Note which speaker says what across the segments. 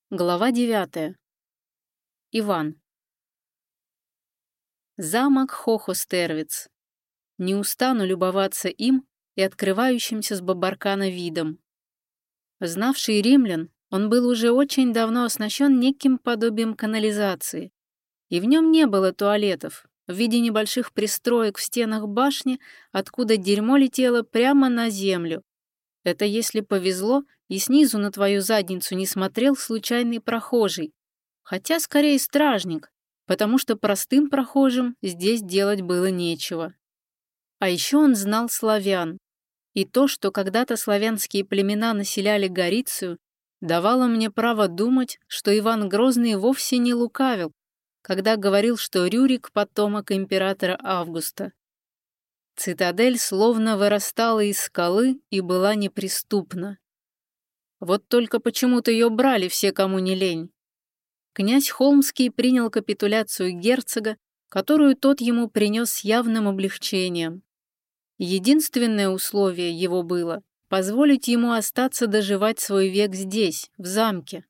Speaker 1: Глава 9. Иван. Замок Хохостервиц. Не устану любоваться им и открывающимся с Бабаркана видом. Знавший римлян, он был уже очень давно оснащен неким подобием канализации, и в нем не было туалетов, в виде небольших пристроек в стенах башни, откуда дерьмо летело прямо на землю. Это если повезло, и снизу на твою задницу не смотрел случайный прохожий, хотя скорее стражник, потому что простым прохожим здесь делать было нечего. А еще он знал славян, и то, что когда-то славянские племена населяли Горицию, давало мне право думать, что Иван Грозный вовсе не лукавил, когда говорил, что Рюрик — потомок императора Августа. Цитадель словно вырастала из скалы и была неприступна. Вот только почему-то ее брали все, кому не лень. Князь Холмский принял капитуляцию герцога, которую тот ему принес с явным облегчением. Единственное условие его было позволить ему остаться доживать свой век здесь, в замке.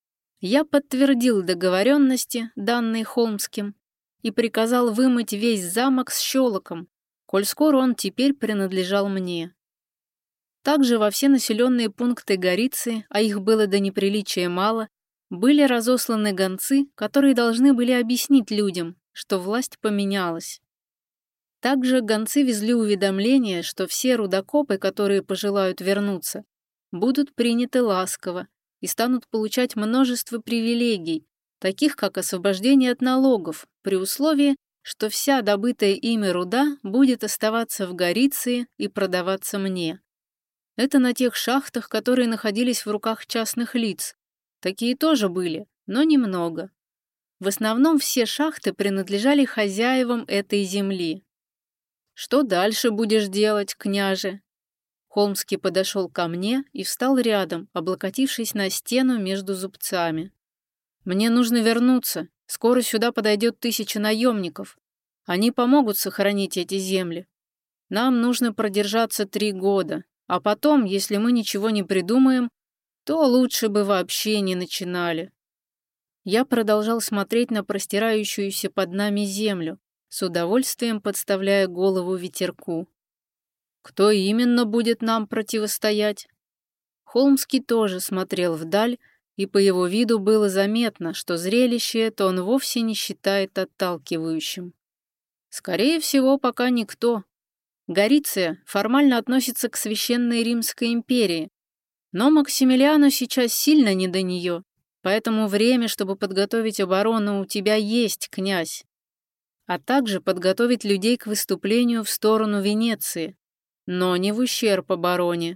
Speaker 1: Я подтвердил договоренности, данные Холмским, и приказал вымыть весь замок с щелоком, коль скоро он теперь принадлежал мне. Также во все населенные пункты Гориции, а их было до неприличия мало, были разосланы гонцы, которые должны были объяснить людям, что власть поменялась. Также гонцы везли уведомление, что все рудокопы, которые пожелают вернуться, будут приняты ласково и станут получать множество привилегий, таких как освобождение от налогов, при условии, что вся добытая ими руда будет оставаться в Гориции и продаваться мне. Это на тех шахтах, которые находились в руках частных лиц. Такие тоже были, но немного. В основном все шахты принадлежали хозяевам этой земли. «Что дальше будешь делать, княже?» Холмский подошел ко мне и встал рядом, облокотившись на стену между зубцами. «Мне нужно вернуться. Скоро сюда подойдет 1000 наемников. Они помогут сохранить эти земли. Нам нужно продержаться 3 года. А потом, если мы ничего не придумаем, то лучше бы вообще не начинали». Я продолжал смотреть на простирающуюся под нами землю, с удовольствием подставляя голову ветерку. Кто именно будет нам противостоять? Холмский тоже смотрел вдаль, и по его виду было заметно, что зрелище это он вовсе не считает отталкивающим. Скорее всего, пока никто. Гориция формально относится к Священной Римской империи, но Максимилиану сейчас сильно не до нее, поэтому время, чтобы подготовить оборону, у тебя есть, князь, а также подготовить людей к выступлению в сторону Венеции, но не в ущерб обороне.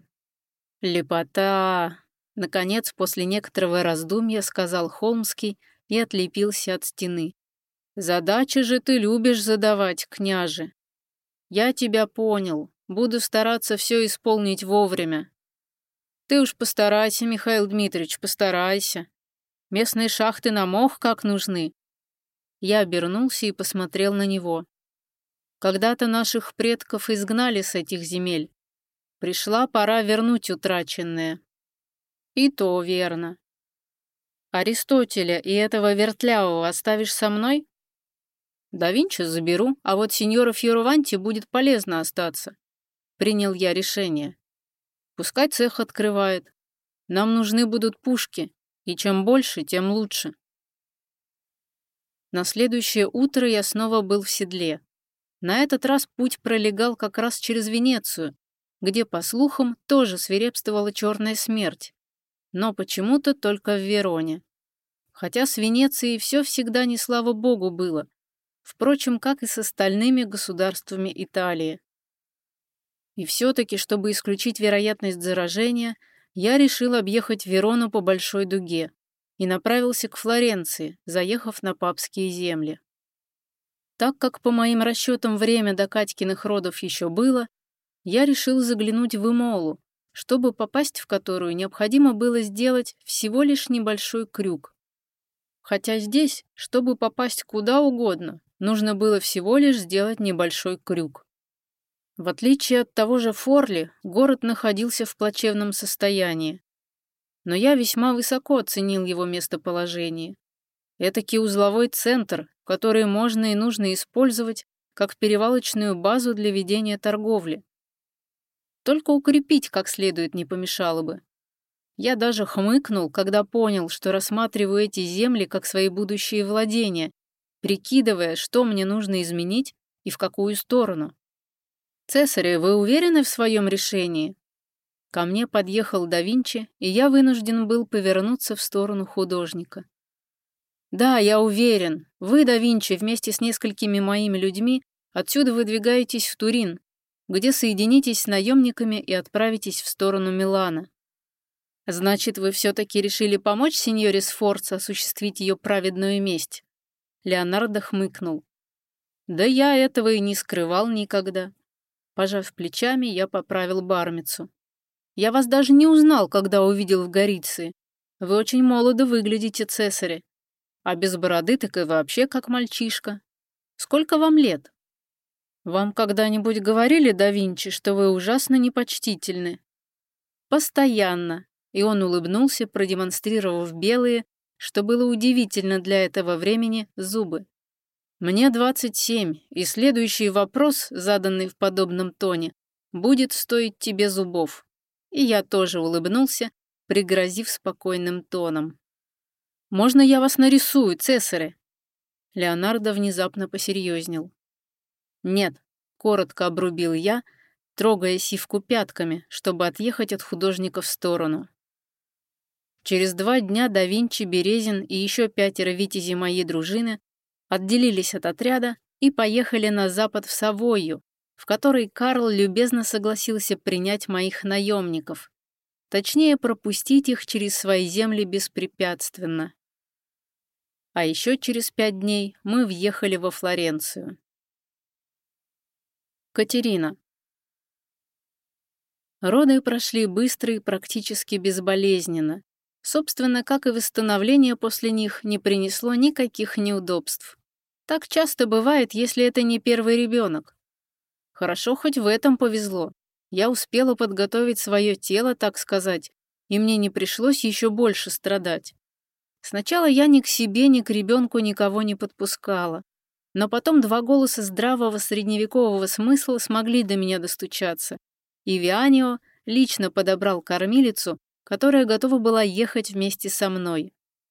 Speaker 1: Лепота! Наконец, после некоторого раздумья, сказал Холмский и отлепился от стены. Задачи же ты любишь задавать, княже. Я тебя понял. Буду стараться все исполнить вовремя. Ты уж постарайся, Михаил Дмитриевич, постарайся. Местные шахты нам ох как нужны. Я обернулся и посмотрел на него. Когда-то наших предков изгнали с этих земель. Пришла пора вернуть утраченное. И то верно. Аристотеля и этого вертлявого оставишь со мной? Да Винчи заберу, а вот сеньора Фьораванти будет полезно остаться. Принял я решение. Пускай цех открывает. Нам нужны будут пушки, и чем больше, тем лучше. На следующее утро я снова был в седле. На этот раз путь пролегал как раз через Венецию, где, по слухам, тоже свирепствовала черная смерть, но почему-то только в Вероне. Хотя с Венецией все всегда не слава богу было, впрочем, как и с остальными государствами Италии. И все-таки, чтобы исключить вероятность заражения, я решил объехать Верону по большой дуге и направился к Флоренции, заехав на папские земли. Так как по моим расчетам время до Катькиных родов еще было, я решил заглянуть в Имолу, чтобы попасть в которую необходимо было сделать всего лишь небольшой крюк. Хотя здесь, чтобы попасть куда угодно, нужно было всего лишь сделать небольшой крюк. В отличие от того же Форли, город находился в плачевном состоянии. но я весьма высоко оценил его местоположение. Этакий узловой центр, который можно и нужно использовать как перевалочную базу для ведения торговли. Только укрепить как следует не помешало бы. Я даже хмыкнул, когда понял, что рассматриваю эти земли как свои будущие владения, прикидывая, что мне нужно изменить и в какую сторону. «Цесарь, вы уверены в своем решении?» Ко мне подъехал да Винчи, и я вынужден был повернуться в сторону художника. «Да, я уверен. Вы, да Винчи, вместе с несколькими моими людьми отсюда выдвигаетесь в Турин, где соединитесь с наемниками и отправитесь в сторону Милана. Значит, вы все-таки решили помочь сеньоре Сфорца осуществить ее праведную месть?» Леонардо хмыкнул. «Да я этого и не скрывал никогда». Пожав плечами, я поправил бармицу. «Я вас даже не узнал, когда увидел в Гориции. Вы очень молодо выглядите, цесаря. А без бороды так и вообще как мальчишка. Сколько вам лет? Вам когда-нибудь говорили, да Винчи, что вы ужасно непочтительны?» «Постоянно». И он улыбнулся, продемонстрировав белые, что было удивительно для этого времени, зубы. «Мне 27, и следующий вопрос, заданный в подобном тоне, будет стоить тебе зубов». И я тоже улыбнулся, пригрозив спокойным тоном. «Можно я вас нарисую, цесаря?» Леонардо внезапно посерьезнел. «Нет», — коротко обрубил я, трогая сивку пятками, чтобы отъехать от художника в сторону. Через 2 дня да Винчи, Березин и еще 5 витязей моей дружины отделились от отряда и поехали на запад в Савойю, в которой Карл любезно согласился принять моих наемников, точнее пропустить их через свои земли беспрепятственно. А еще через 5 дней мы въехали во Флоренцию. Катерина. Роды прошли быстро и практически безболезненно. Собственно, как и восстановление после них не принесло никаких неудобств. Так часто бывает, если это не первый ребенок. Хорошо, хоть в этом повезло. Я успела подготовить свое тело, так сказать, и мне не пришлось еще больше страдать. Сначала я ни к себе, ни к ребенку никого не подпускала. Но потом 2 голоса здравого средневекового смысла смогли до меня достучаться. И Вианио лично подобрал кормилицу, которая готова была ехать вместе со мной.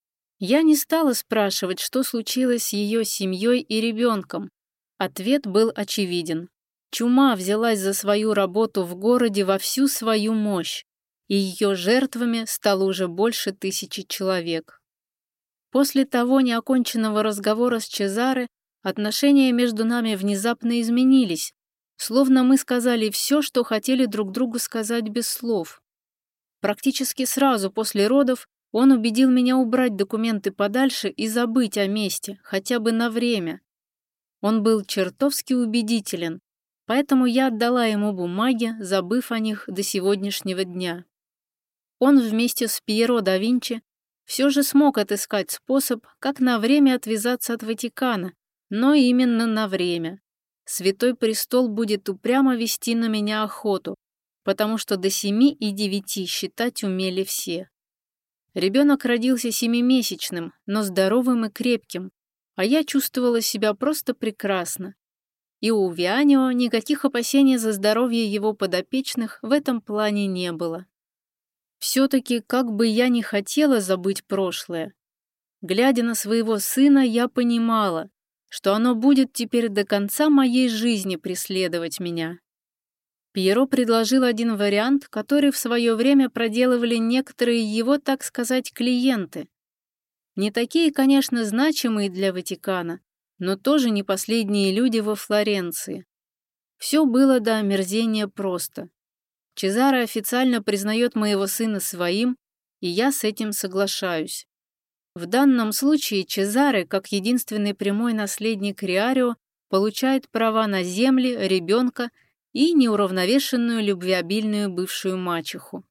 Speaker 1: Я не стала спрашивать, что случилось с ее семьей и ребенком. Ответ был очевиден. Чума взялась за свою работу в городе во всю свою мощь, и ее жертвами стало уже больше 1000 человек. После того неоконченного разговора с Чезаре отношения между нами внезапно изменились, словно мы сказали все, что хотели друг другу сказать без слов. Практически сразу после родов он убедил меня убрать документы подальше и забыть о месте, хотя бы на время. Он был чертовски убедителен, поэтому я отдала ему бумаги, забыв о них до сегодняшнего дня. Он вместе с Пьеро да Винчи все же смог отыскать способ, как на время отвязаться от Ватикана, но именно на время. Святой престол будет упрямо вести на меня охоту, потому что до 7 и 9 считать умели все. Ребенок родился 7-месячным, но здоровым и крепким, а я чувствовала себя просто прекрасно. И у Вианио никаких опасений за здоровье его подопечных в этом плане не было. Все-таки, как бы я ни хотела забыть прошлое, глядя на своего сына, я понимала, что оно будет теперь до конца моей жизни преследовать меня. Пьеро предложил один вариант, который в свое время проделывали некоторые его, так сказать, клиенты. Не такие, конечно, значимые для Ватикана, но тоже не последние люди во Флоренции. Все было до омерзения просто. Чезаре официально признает моего сына своим, и я с этим соглашаюсь. В данном случае Чезаре, как единственный прямой наследник Риарио, получает права на земли, ребенка и неуравновешенную любвеобильную бывшую мачеху.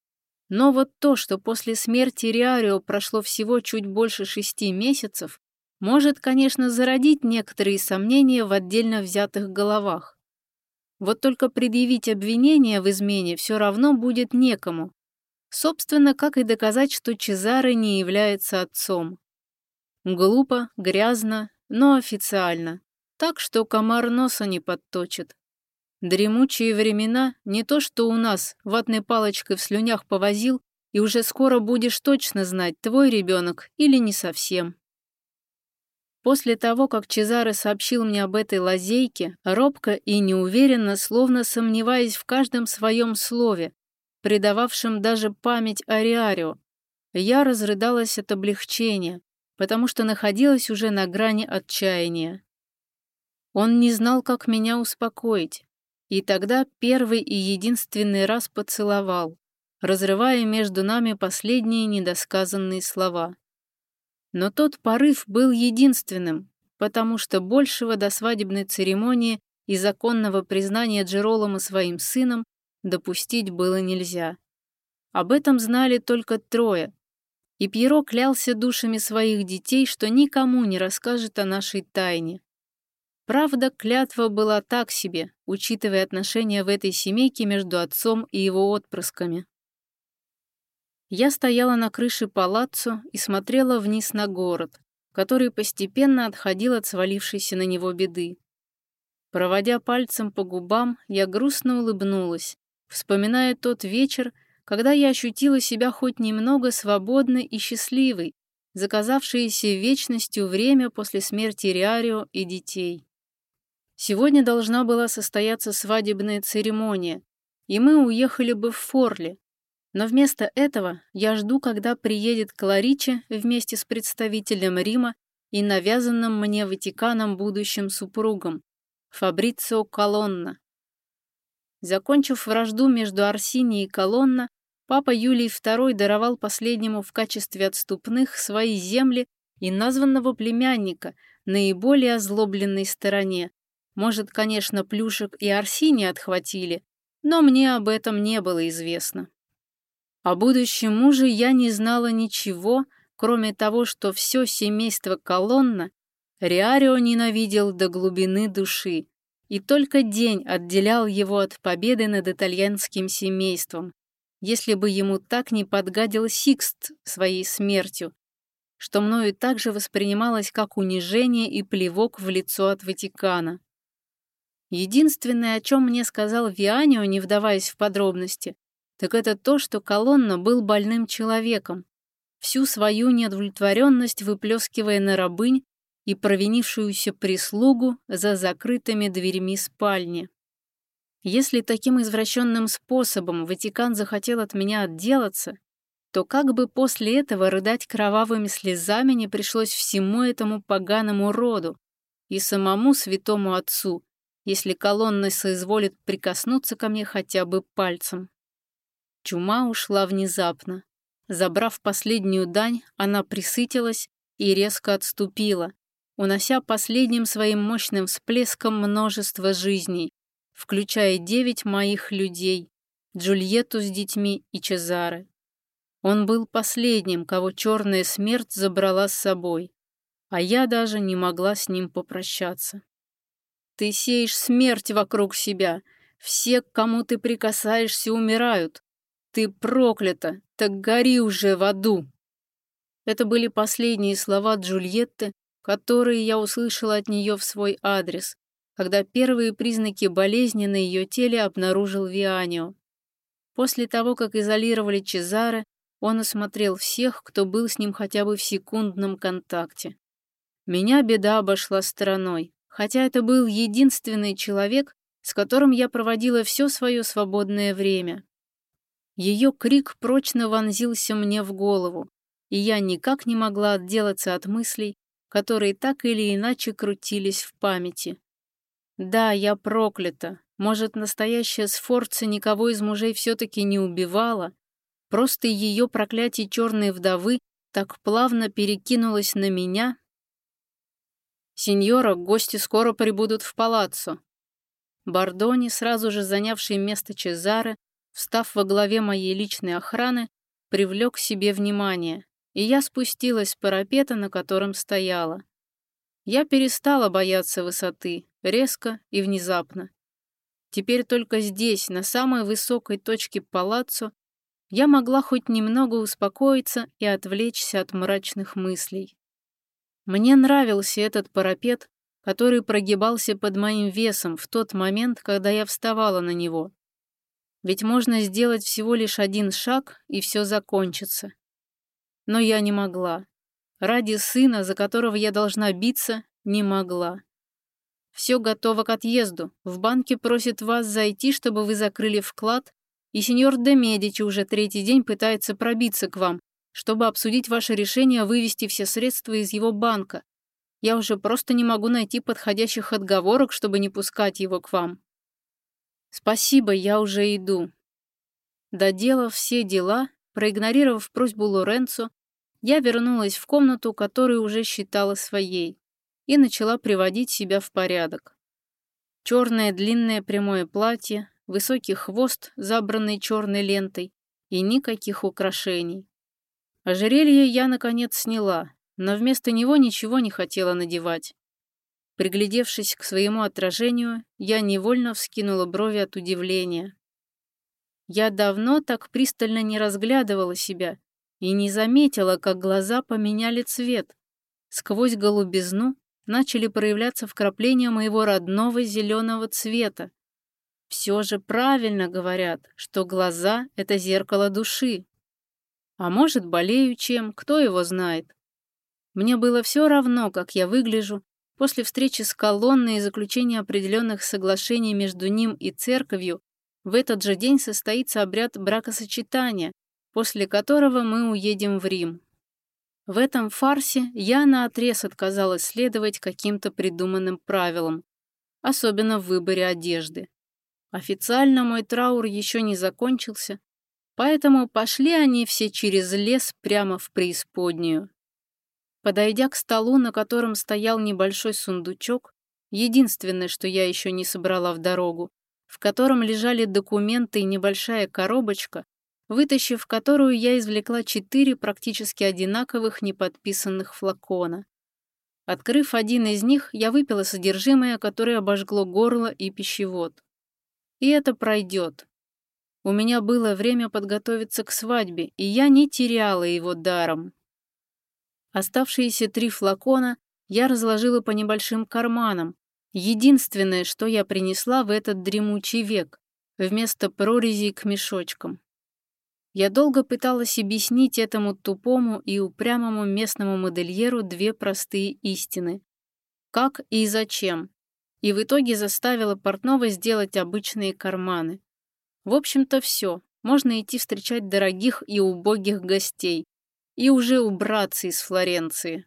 Speaker 1: Но вот то, что после смерти Риарио прошло всего чуть больше 6 месяцев, может, конечно, зародить некоторые сомнения в отдельно взятых головах. Вот только предъявить обвинение в измене все равно будет некому. Собственно, как и доказать, что Чезаре не является отцом. Глупо, грязно, но официально. Так что комар носа не подточит. Дремучие времена не то что у нас, ватной палочкой в слюнях повозил, и уже скоро будешь точно знать, твой ребенок или не совсем. После того, как Чезаре сообщил мне об этой лазейке, робко и неуверенно, словно сомневаясь в каждом своем слове, предававшем даже память о Риарио, я разрыдалась от облегчения, потому что находилась уже на грани отчаяния. Он не знал, как меня успокоить, и тогда первый и единственный раз поцеловал, разрывая между нами последние недосказанные слова. Но тот порыв был единственным, потому что большего до свадебной церемонии и законного признания Джеролома своим сыном допустить было нельзя. Об этом знали только трое, и Пьеро клялся душами своих детей, что никому не расскажет о нашей тайне. Правда, клятва была так себе, учитывая отношения в этой семейке между отцом и его отпрысками. Я стояла на крыше палаццо и смотрела вниз на город, который постепенно отходил от свалившейся на него беды. Проводя пальцем по губам, я грустно улыбнулась, вспоминая тот вечер, когда я ощутила себя хоть немного свободной и счастливой, заказавшееся вечностью время после смерти Риарио и детей. Сегодня должна была состояться свадебная церемония, и мы уехали бы в Форли, но вместо этого я жду, когда приедет Клариче вместе с представителем Рима и навязанным мне Ватиканом будущим супругом, Фабрицио Колонна. Закончив вражду между Орсини и Колонна, папа Юлий II даровал последнему в качестве отступных свои земли и названного племянника, наиболее озлобленной стороне. Может, конечно, Плюшек и Орсини отхватили, но мне об этом не было известно. О будущем муже я не знала ничего, кроме того, что все семейство Колонна Риарио ненавидел до глубины души, и только день отделял его от победы над итальянским семейством, если бы ему так не подгадил Сикст своей смертью, что мною также воспринималось как унижение и плевок в лицо от Ватикана. Единственное, о чем мне сказал Вианио, не вдаваясь в подробности, так это то, что Колонна был больным человеком, всю свою неудовлетворенность выплескивая на рабынь и провинившуюся прислугу за закрытыми дверьми спальни. Если таким извращенным способом Ватикан захотел от меня отделаться, то как бы после этого рыдать кровавыми слезами не пришлось всему этому поганому роду и самому святому отцу, если Колонна соизволит прикоснуться ко мне хотя бы пальцем. Чума ушла внезапно. Забрав последнюю дань, она присытилась и резко отступила, унося последним своим мощным всплеском множество жизней, включая 9 моих людей, Джульетту с детьми и Чезаре. Он был последним, кого черная смерть забрала с собой, а я даже не могла с ним попрощаться. Ты сеешь смерть вокруг себя, все, к кому ты прикасаешься, умирают. Ты проклята, так гори уже в аду. Это были последние слова Джульетты, которые я услышала от нее в свой адрес, когда первые признаки болезни на ее теле обнаружил Вианио. После того, как изолировали Чезаре, он осмотрел всех, кто был с ним хотя бы в секундном контакте. Меня беда обошла стороной, хотя это был единственный человек, с которым я проводила все свое свободное время. Ее крик прочно вонзился мне в голову, и я никак не могла отделаться от мыслей, которые так или иначе крутились в памяти. Да, я проклята. Может, настоящая Сфорца никого из мужей все-таки не убивала? Просто ее проклятие черной вдовы так плавно перекинулось на меня? «Сеньора, гости скоро прибудут в палаццо». Бардони, сразу же занявший место Чезаре, встав во главе моей личной охраны, привлек к себе внимание, и я спустилась с парапета, на котором стояла. Я перестала бояться высоты, резко и внезапно. Теперь только здесь, на самой высокой точке палаццо, я могла хоть немного успокоиться и отвлечься от мрачных мыслей. Мне нравился этот парапет, который прогибался под моим весом в тот момент, когда я вставала на него. Ведь можно сделать всего лишь один шаг, и все закончится. Но я не могла. Ради сына, за которого я должна биться, не могла. Все готово к отъезду. В банке просят вас зайти, чтобы вы закрыли вклад, и сеньор де Медичи уже 3-й день пытается пробиться к вам, чтобы обсудить ваше решение вывести все средства из его банка. Я уже просто не могу найти подходящих отговорок, чтобы не пускать его к вам. Спасибо, я уже иду. Доделав все дела, проигнорировав просьбу Лоренцо, я вернулась в комнату, которую уже считала своей, и начала приводить себя в порядок. Черное длинное прямое платье, высокий хвост, забранный черной лентой, и никаких украшений. Ожерелье я, наконец, сняла, но вместо него ничего не хотела надевать. Приглядевшись к своему отражению, я невольно вскинула брови от удивления. Я давно так пристально не разглядывала себя и не заметила, как глаза поменяли цвет. Сквозь голубизну начали проявляться вкрапления моего родного зеленого цвета. Все же правильно говорят, что глаза — это зеркало души. А может, болею чем, кто его знает. Мне было все равно, как я выгляжу. После встречи с колонной и заключения определенных соглашений между ним и церковью в этот же день состоится обряд бракосочетания, после которого мы уедем в Рим. В этом фарсе я наотрез отказалась следовать каким-то придуманным правилам, особенно в выборе одежды. Официально мой траур еще не закончился, поэтому пошли они все через лес прямо в преисподнюю. Подойдя к столу, на котором стоял небольшой сундучок, единственное, что я еще не собрала в дорогу, в котором лежали документы и небольшая коробочка, вытащив которую, я извлекла 4 практически одинаковых неподписанных флакона. Открыв один из них, я выпила содержимое, которое обожгло горло и пищевод. И это пройдет. У меня было время подготовиться к свадьбе, и я не теряла его даром. Оставшиеся 3 флакона я разложила по небольшим карманам. Единственное, что я принесла в этот дремучий век, вместо прорезей к мешочкам. Я долго пыталась объяснить этому тупому и упрямому местному модельеру 2 простые истины. Как и зачем. И в итоге заставила портного сделать обычные карманы. В общем-то все. Можно идти встречать дорогих и убогих гостей. И уже убраться из Флоренции.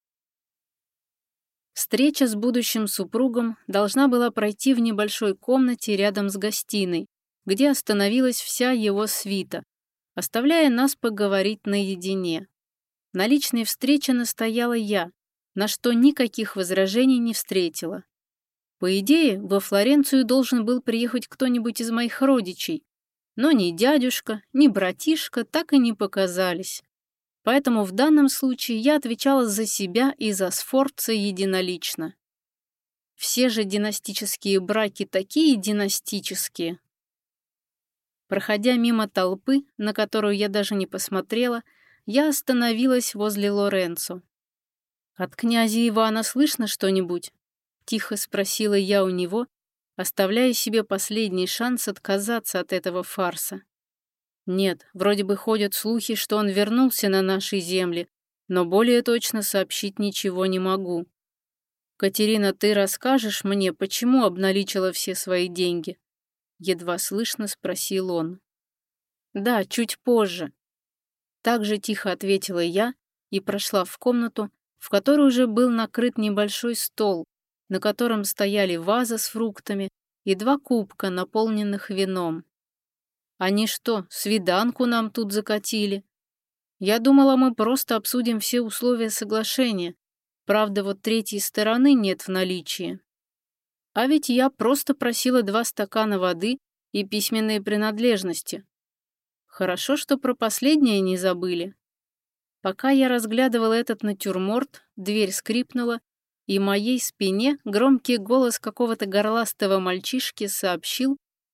Speaker 1: Встреча с будущим супругом должна была пройти в небольшой комнате рядом с гостиной, где остановилась вся его свита, оставляя нас поговорить наедине. На личной встрече настояла я, на что никаких возражений не встретила. По идее, во Флоренцию должен был приехать кто-нибудь из моих родичей, но ни дядюшка, ни братишка так и не показались. Поэтому в данном случае я отвечала за себя и за Сфорца единолично. Все же династические браки такие династические. Проходя мимо толпы, на которую я даже не посмотрела, я остановилась возле Лоренцо. «От князя Ивана слышно что-нибудь?» — тихо спросила я у него, оставляя себе последний шанс отказаться от этого фарса. Нет, вроде бы ходят слухи, что он вернулся на наши земли, но более точно сообщить ничего не могу. Катерина, ты расскажешь мне, почему обналичила все свои деньги? Едва слышно спросил он. Да, чуть позже. Так же тихо ответила я и прошла в комнату, в которой уже был накрыт небольшой стол, на котором стояли ваза с фруктами и 2 кубка, наполненных вином. Они что, свиданку нам тут закатили? Я думала, мы просто обсудим все условия соглашения. Правда, вот 3-й стороны нет в наличии. А ведь я просто просила 2 стакана воды и письменные принадлежности. Хорошо, что про последнее не забыли. Пока я разглядывала этот натюрморт, дверь скрипнула, и моей спине громкий голос какого-то горластого мальчишки сообщил,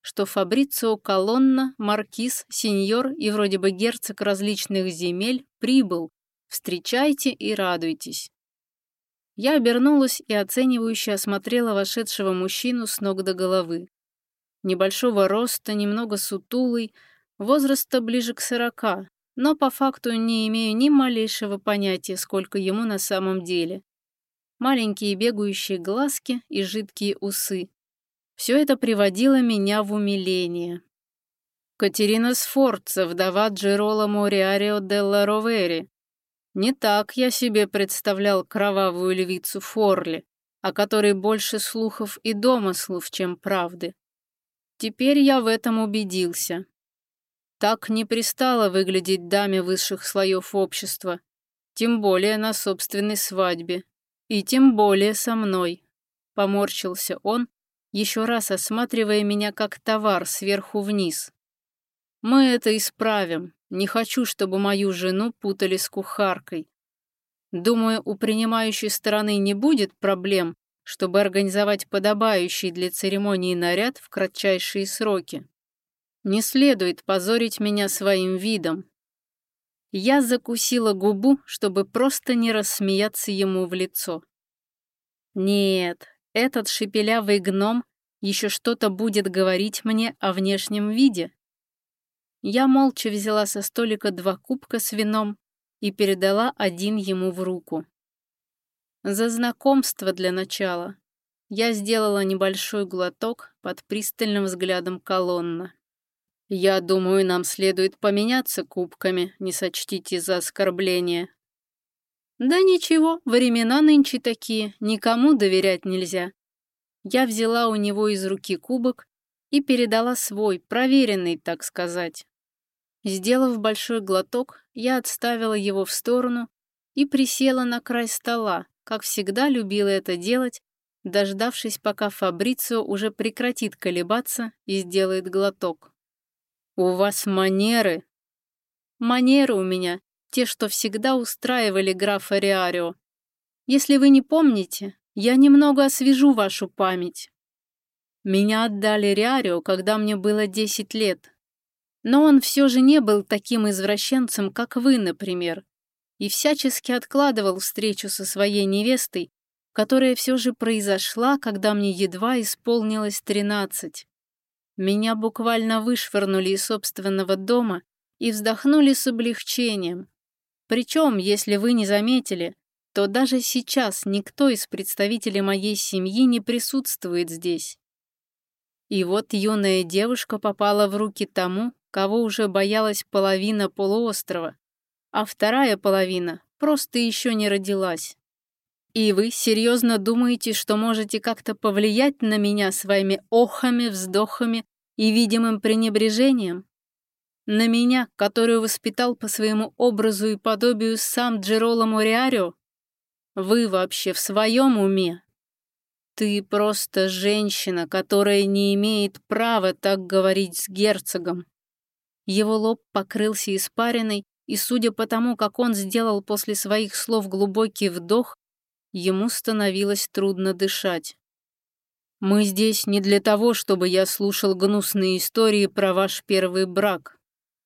Speaker 1: что Фабрицио Колонна, маркиз, сеньор и вроде бы герцог различных земель прибыл. Встречайте и радуйтесь. Я обернулась и оценивающе осмотрела вошедшего мужчину с ног до головы. Небольшого роста, немного сутулый, возраста ближе к 40, но по факту не имею ни малейшего понятия, сколько ему на самом деле. Маленькие бегающие глазки и жидкие усы. Все это приводило меня в умиление. Катерина Сфорца, вдова Джероломо Риарио делла Ровери. Не так я себе представлял кровавую львицу Форли, о которой больше слухов и домыслов, чем правды. Теперь я в этом убедился. Так не пристало выглядеть даме высших слоев общества, тем более на собственной свадьбе, и тем более со мной. Поморщился он, еще раз осматривая меня как товар сверху вниз. Мы это исправим. Не хочу, чтобы мою жену путали с кухаркой. Думаю, у принимающей стороны не будет проблем, чтобы организовать подобающий для церемонии наряд в кратчайшие сроки. Не следует позорить меня своим видом. Я закусила губу, чтобы просто не рассмеяться ему в лицо. Нет, этот шепелявый гном еще что-то будет говорить мне о внешнем виде. Я молча взяла со столика 2 кубка с вином и передала один ему в руку. За знакомство для начала. Я сделала небольшой глоток под пристальным взглядом Колонна. Я думаю, нам следует поменяться кубками, не сочтите за оскорбление. Да ничего, времена нынче такие, никому доверять нельзя. Я взяла у него из руки кубок и передала свой, проверенный, так сказать. Сделав большой глоток, я отставила его в сторону и присела на край стола, как всегда любила это делать, дождавшись, пока Фабрицио уже прекратит колебаться и сделает глоток. «У вас манеры?» «Манеры у меня, те, что всегда устраивали графа Риарио. Если вы не помните, я немного освежу вашу память. Меня отдали Риарио, когда мне было 10 лет. Но он все же не был таким извращенцем, как вы, например, и всячески откладывал встречу со своей невестой, которая все же произошла, когда мне едва исполнилось 13. Меня буквально вышвырнули из собственного дома и вздохнули с облегчением. Причем, если вы не заметили, то даже сейчас никто из представителей моей семьи не присутствует здесь. И вот юная девушка попала в руки тому, кого уже боялась половина полуострова, а вторая половина просто еще не родилась. И вы серьезно думаете, что можете как-то повлиять на меня своими охами, вздохами и видимым пренебрежением? На меня, которую воспитал по своему образу и подобию сам Джероломо Риарио? Вы вообще в своем уме? Ты просто женщина, которая не имеет права так говорить с герцогом. Его лоб покрылся испариной, и судя по тому, как он сделал после своих слов глубокий вдох, ему становилось трудно дышать. Мы здесь не для того, чтобы я слушал гнусные истории про ваш первый брак.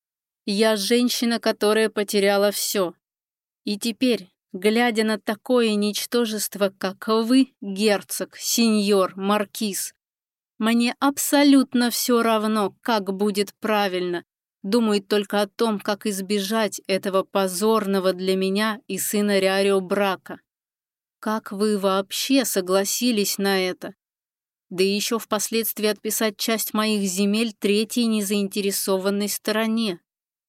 Speaker 1: Я женщина, которая потеряла все. И теперь, глядя на такое ничтожество, как вы, герцог, сеньор, маркиз, мне абсолютно все равно, как будет правильно. Думаю только о том, как избежать этого позорного для меня и сына Риарио брака. Как вы вообще согласились на это? Да и еще впоследствии отписать часть моих земель третьей незаинтересованной стороне.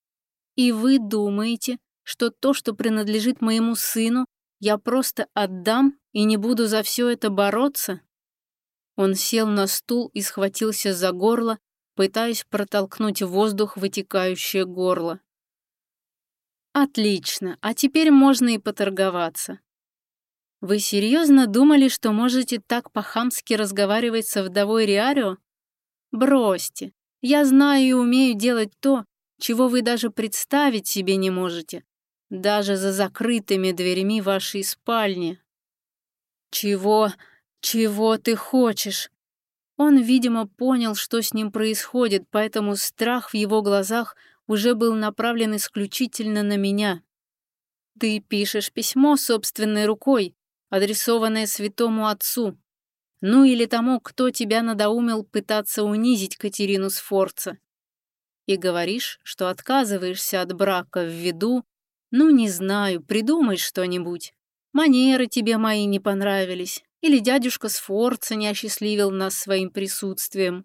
Speaker 1: И вы думаете, что то, что принадлежит моему сыну, я просто отдам и не буду за все это бороться? Он сел на стул и схватился за горло, пытаясь протолкнуть в воздух вытекающее горло. Отлично, а теперь можно и поторговаться. Вы серьезно думали, что можете так по-хамски разговаривать со вдовой Риарио? Бросьте, я знаю и умею делать то, чего вы даже представить себе не можете, даже за закрытыми дверями вашей спальни. Чего ты хочешь? Он, видимо, понял, что с ним происходит, поэтому страх в его глазах уже был направлен исключительно на меня. «Ты пишешь письмо собственной рукой, адресованное святому отцу. Ну или тому, кто тебя надоумил пытаться унизить Катерину Сфорца. И говоришь, что отказываешься от брака ввиду, ну не знаю, придумай что-нибудь. Манеры тебе мои не понравились, или дядюшка Сфорца не осчастливил нас своим присутствием.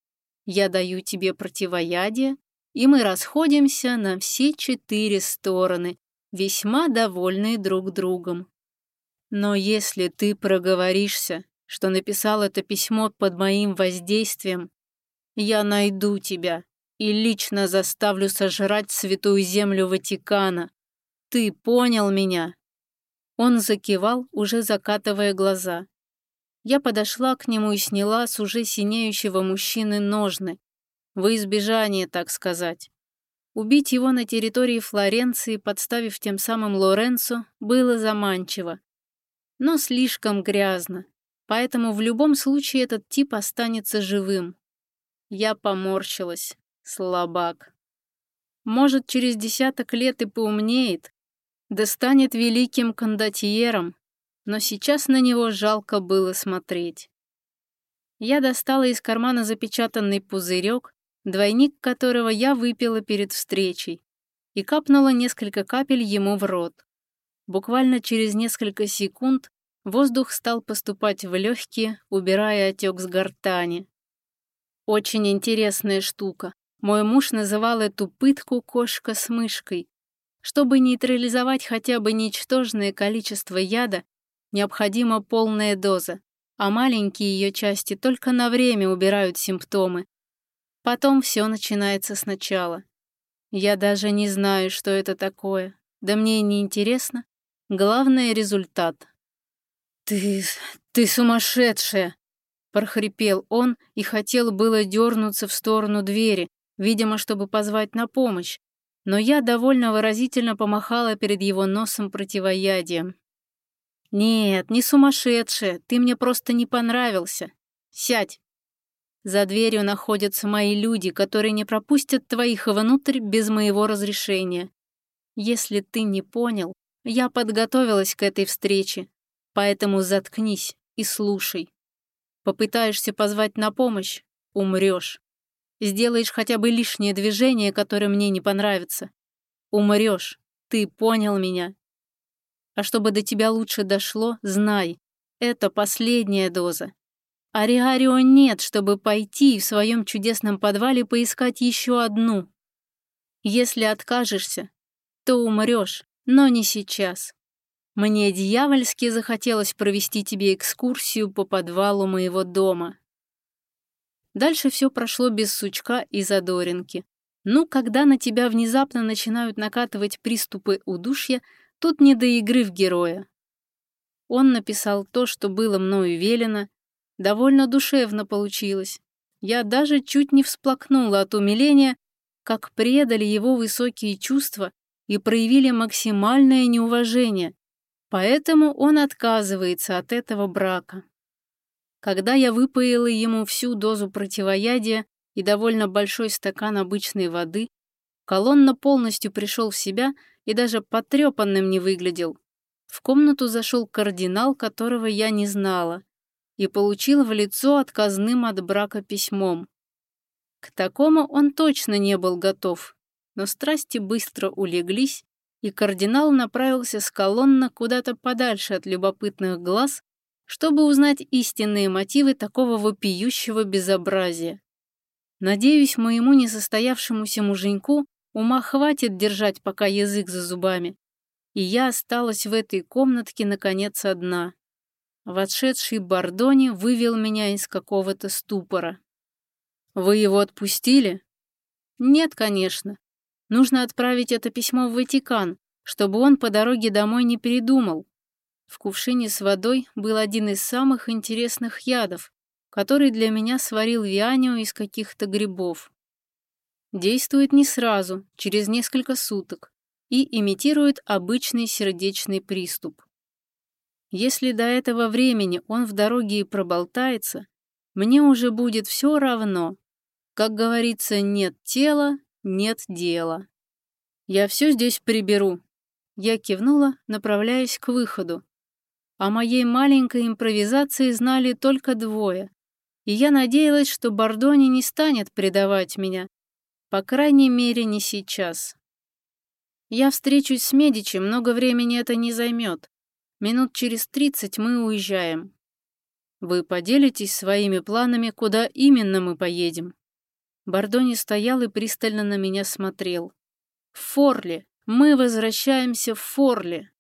Speaker 1: Я даю тебе противоядие, и мы расходимся на все 4 стороны, весьма довольные друг другом. Но если ты проговоришься, что написал это письмо под моим воздействием, я найду тебя и лично заставлю сожрать святую землю Ватикана. Ты понял меня?» Он закивал, уже закатывая глаза. Я подошла к нему и сняла с уже синеющего мужчины ножны, во избежание, так сказать. Убить его на территории Флоренции, подставив тем самым Лоренцо, было заманчиво, но слишком грязно, поэтому в любом случае этот тип останется живым. Я поморщилась. Слабак. Может, через 10 лет и поумнеет, да станет великим кондотьером, но сейчас на него жалко было смотреть. Я достала из кармана запечатанный пузырек, двойник которого я выпила перед встречей, и капнула несколько капель ему в рот. Буквально через несколько секунд воздух стал поступать в легкие, убирая отек с гортани. Очень интересная штука. Мой муж называл эту пытку «кошка с мышкой». Чтобы нейтрализовать хотя бы ничтожное количество яда, необходима полная доза, а маленькие ее части только на время убирают симптомы. Потом все начинается сначала. Я даже не знаю, что это такое. Да мне и не интересно. Главное — результат. «Ты сумасшедшая!» — прохрипел он и хотел было дернуться в сторону двери, видимо, чтобы позвать на помощь, но я довольно выразительно помахала перед его носом противоядием. «Нет, не сумасшедшая, ты мне просто не понравился. Сядь. За дверью находятся мои люди, которые не пропустят твоих внутрь без моего разрешения. Если ты не понял, я подготовилась к этой встрече, поэтому заткнись и слушай. Попытаешься позвать на помощь — умрешь. Сделаешь хотя бы лишнее движение, которое мне не понравится — умрешь. Ты понял меня? А чтобы до тебя лучше дошло, знай, это последняя доза. Ариарио нет, чтобы пойти и в своем чудесном подвале поискать еще одну. Если откажешься, то умрешь, но не сейчас. Мне дьявольски захотелось провести тебе экскурсию по подвалу моего дома. Дальше все прошло без сучка и задоринки. Ну, когда на тебя внезапно начинают накатывать приступы удушья, тут не до игры в героя. Он написал то, что было мною велено. Довольно душевно получилось. Я даже чуть не всплакнула от умиления, как предали его высокие чувства и проявили максимальное неуважение. Поэтому он отказывается от этого брака. Когда я выпоила ему всю дозу противоядия и довольно большой стакан обычной воды, Колонна полностью пришел в себя и даже потрепанным не выглядел. В комнату зашел кардинал, которого я не знала, и получил в лицо отказным от брака письмом. К такому он точно не был готов, но страсти быстро улеглись, и кардинал направился с колонны куда-то подальше от любопытных глаз, чтобы узнать истинные мотивы такого вопиющего безобразия. Надеюсь, моему несостоявшемуся муженьку ума хватит держать пока язык за зубами, и я осталась в этой комнатке наконец одна. Вошедший Бордони вывел меня из какого-то ступора. «Вы его отпустили?» «Нет, конечно. Нужно отправить это письмо в Ватикан, чтобы он по дороге домой не передумал. В кувшине с водой был один из самых интересных ядов, который для меня сварил Вианио из каких-то грибов. Действует не сразу, через несколько суток, и имитирует обычный сердечный приступ. Если до этого времени он в дороге и проболтается, Мне уже будет все равно. Как говорится, нет тела, нет дела. Я все здесь приберу. Я кивнула, направляясь к выходу. О моей маленькой импровизации знали только двое. И я надеялась, что Бардони не станет предавать меня. По крайней мере, не сейчас. Я встречусь с Медичи, много времени это не займет. Минут через 30 мы уезжаем. Вы поделитесь своими планами, куда именно мы поедем?» Бардони стоял и пристально на меня смотрел. «В Форли! Мы возвращаемся в Форли!»